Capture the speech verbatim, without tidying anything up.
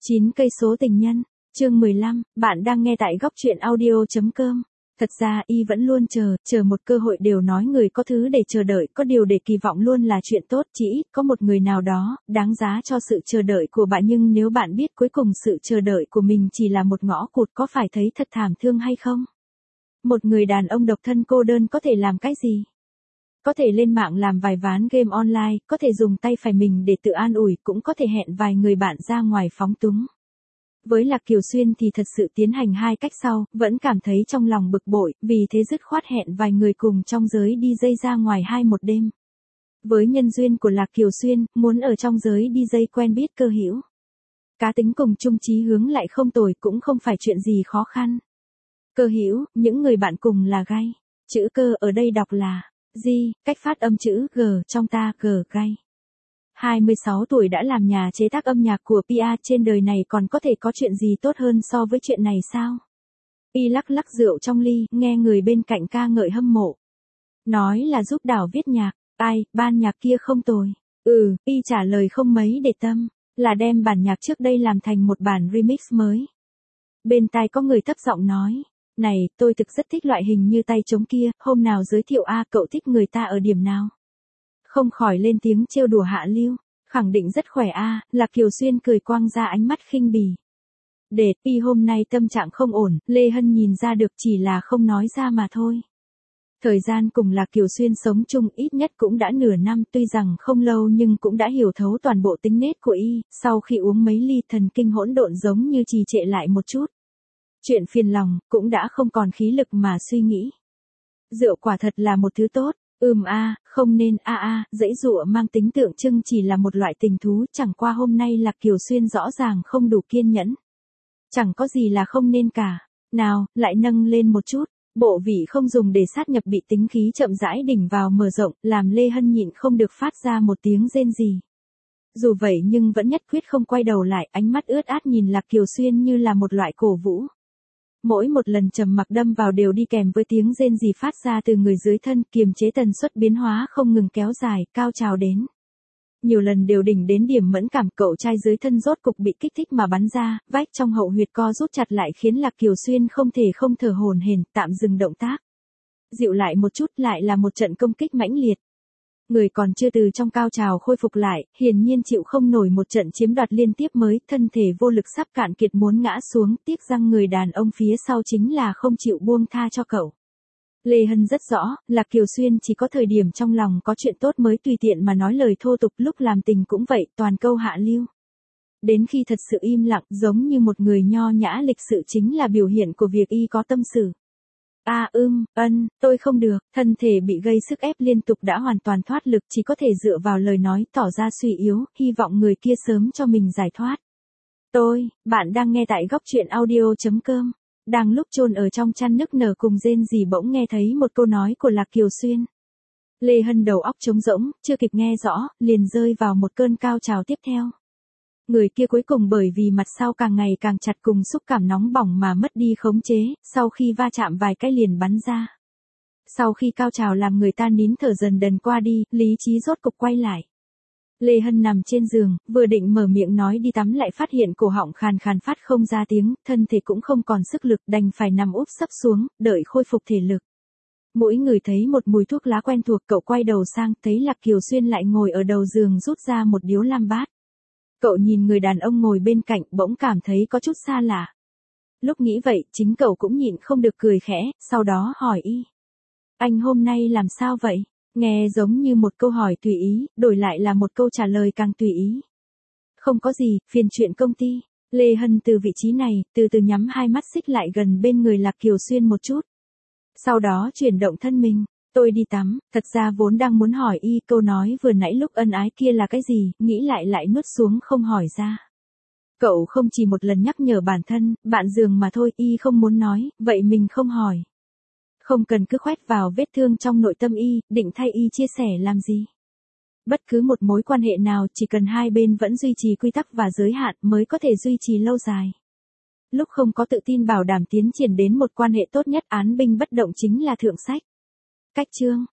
chín cây số tình nhân, chương mười lăm, bạn đang nghe tại góc truyện audio.com. Thật ra y vẫn luôn chờ, chờ một cơ hội đều nói người có thứ để chờ đợi, có điều để kỳ vọng luôn là chuyện tốt, chỉ ít có một người nào đó, đáng giá cho sự chờ đợi của bạn, nhưng nếu bạn biết cuối cùng sự chờ đợi của mình chỉ là một ngõ cụt có phải thấy thật thảm thương hay không? Một người đàn ông độc thân cô đơn có thể làm cái gì? Có thể lên mạng làm vài ván game online, có thể dùng tay phải mình để tự an ủi, cũng có thể hẹn vài người bạn ra ngoài phóng túng. Với Lạc Kiều Xuyên thì thật sự tiến hành hai cách sau, vẫn cảm thấy trong lòng bực bội, vì thế dứt khoát hẹn vài người cùng trong giới đi dây ra ngoài hai một đêm. Với nhân duyên của Lạc Kiều Xuyên, muốn ở trong giới đi dây quen biết cơ hữu. Cá tính cùng chung chí hướng lại không tồi, cũng không phải chuyện gì khó khăn. Cơ hữu, những người bạn cùng là gay. Chữ cơ ở đây đọc là G, cách phát âm chữ G trong ta, G, gay. hai mươi sáu tuổi đã làm nhà chế tác âm nhạc của pê a, trên đời này còn có thể có chuyện gì tốt hơn so với chuyện này sao? Y lắc lắc rượu trong ly, nghe người bên cạnh ca ngợi hâm mộ. Nói là giúp Đào viết nhạc, ai, ban nhạc kia không tồi. Ừ, Y trả lời không mấy để tâm, là đem bản nhạc trước đây làm thành một bản remix mới. Bên tai có người thấp giọng nói, này, tôi thực rất thích loại hình như tay trống kia, hôm nào giới thiệu a, cậu thích người ta ở điểm nào? Không khỏi lên tiếng trêu đùa hạ lưu, khẳng định rất khỏe a. Lạc Kiều Xuyên cười quang ra ánh mắt khinh bỉ. Để Y hôm nay tâm trạng không ổn, Lê Hân nhìn ra được, chỉ là không nói ra mà thôi. Thời gian cùng Lạc Kiều Xuyên sống chung ít nhất cũng đã nửa năm, tuy rằng không lâu nhưng cũng đã hiểu thấu toàn bộ tính nết của Y, sau khi uống mấy ly thần kinh hỗn độn giống như trì trệ lại một chút. Chuyện phiền lòng, cũng đã không còn khí lực mà suy nghĩ. Rượu quả thật là một thứ tốt. Ừm a, không nên a a, dãy dụa mang tính tượng trưng chỉ là một loại tình thú, chẳng qua hôm nay Lạc Kiều Xuyên rõ ràng không đủ kiên nhẫn. Chẳng có gì là không nên cả. Nào, lại nâng lên một chút. Bộ vị không dùng để sát nhập bị tính khí chậm rãi đỉnh vào mở rộng, làm Lê Hân nhịn không được phát ra một tiếng rên rỉ. Dù vậy nhưng vẫn nhất quyết không quay đầu lại, ánh mắt ướt át nhìn Lạc Kiều Xuyên như là một loại cổ vũ. Mỗi một lần trầm mặc đâm vào đều đi kèm với tiếng rên rỉ phát ra từ người dưới thân, kiềm chế tần suất biến hóa không ngừng kéo dài, cao trào đến. Nhiều lần đều đỉnh đến điểm mẫn cảm, cậu trai dưới thân rốt cục bị kích thích mà bắn ra, vách trong hậu huyệt co rút chặt lại khiến Lạc Kiều Xuyên không thể không thở hổn hển, tạm dừng động tác. Dịu lại một chút, lại là một trận công kích mãnh liệt. Người còn chưa từ trong cao trào khôi phục lại, hiển nhiên chịu không nổi một trận chiếm đoạt liên tiếp mới, thân thể vô lực sắp cạn kiệt muốn ngã xuống, tiếc rằng người đàn ông phía sau chính là không chịu buông tha cho cậu. Lê Hân rất rõ, Lạc Kiều Xuyên chỉ có thời điểm trong lòng có chuyện tốt mới tùy tiện mà nói lời thô tục, lúc làm tình cũng vậy, toàn câu hạ lưu. Đến khi thật sự im lặng, giống như một người nho nhã lịch sự, chính là biểu hiện của việc Y có tâm sự. A à, ưm, ân, tôi không được, thân thể bị gây sức ép liên tục đã hoàn toàn thoát lực, chỉ có thể dựa vào lời nói tỏ ra suy yếu, hy vọng người kia sớm cho mình giải thoát. Tôi, bạn đang nghe tại góc truyện audio.com. Đang lúc chôn ở trong chăn nức nở cùng rên rỉ bỗng nghe thấy một câu nói của Lạc Kiều Xuyên. Lê Hân đầu óc trống rỗng, chưa kịp nghe rõ, liền rơi vào một cơn cao trào tiếp theo. Người kia cuối cùng bởi vì mặt sau càng ngày càng chặt cùng xúc cảm nóng bỏng mà mất đi khống chế, sau khi va chạm vài cái liền bắn ra. Sau khi cao trào làm người ta nín thở dần dần qua đi, lý trí rốt cục quay lại. Lê Hân nằm trên giường, vừa định mở miệng nói đi tắm lại phát hiện cổ họng khàn khàn phát không ra tiếng, thân thể cũng không còn sức lực, đành phải nằm úp sấp xuống, đợi khôi phục thể lực. Mỗi người thấy một mùi thuốc lá quen thuộc, cậu quay đầu sang, thấy Lạc Kiều Xuyên lại ngồi ở đầu giường rút ra một điếu lam bát. Cậu nhìn người đàn ông ngồi bên cạnh, bỗng cảm thấy có chút xa lạ. Lúc nghĩ vậy, chính cậu cũng nhịn không được cười khẽ, sau đó hỏi Y. Anh hôm nay làm sao vậy? Nghe giống như một câu hỏi tùy ý, đổi lại là một câu trả lời càng tùy ý. Không có gì, phiền chuyện công ty. Lê Hân từ vị trí này, từ từ nhắm hai mắt xích lại gần bên người Lạc Kiều Xuyên một chút. Sau đó chuyển động thân mình. Tôi đi tắm, thật ra vốn đang muốn hỏi Y câu nói vừa nãy lúc ân ái kia là cái gì, nghĩ lại lại nuốt xuống không hỏi ra. Cậu không chỉ một lần nhắc nhở bản thân, bạn giường mà thôi, Y không muốn nói, vậy mình không hỏi. Không cần cứ khoét vào vết thương trong nội tâm Y, định thay Y chia sẻ làm gì. Bất cứ một mối quan hệ nào chỉ cần hai bên vẫn duy trì quy tắc và giới hạn mới có thể duy trì lâu dài. Lúc không có tự tin bảo đảm tiến triển đến một quan hệ tốt nhất, án binh bất động chính là thượng sách. Cách chương,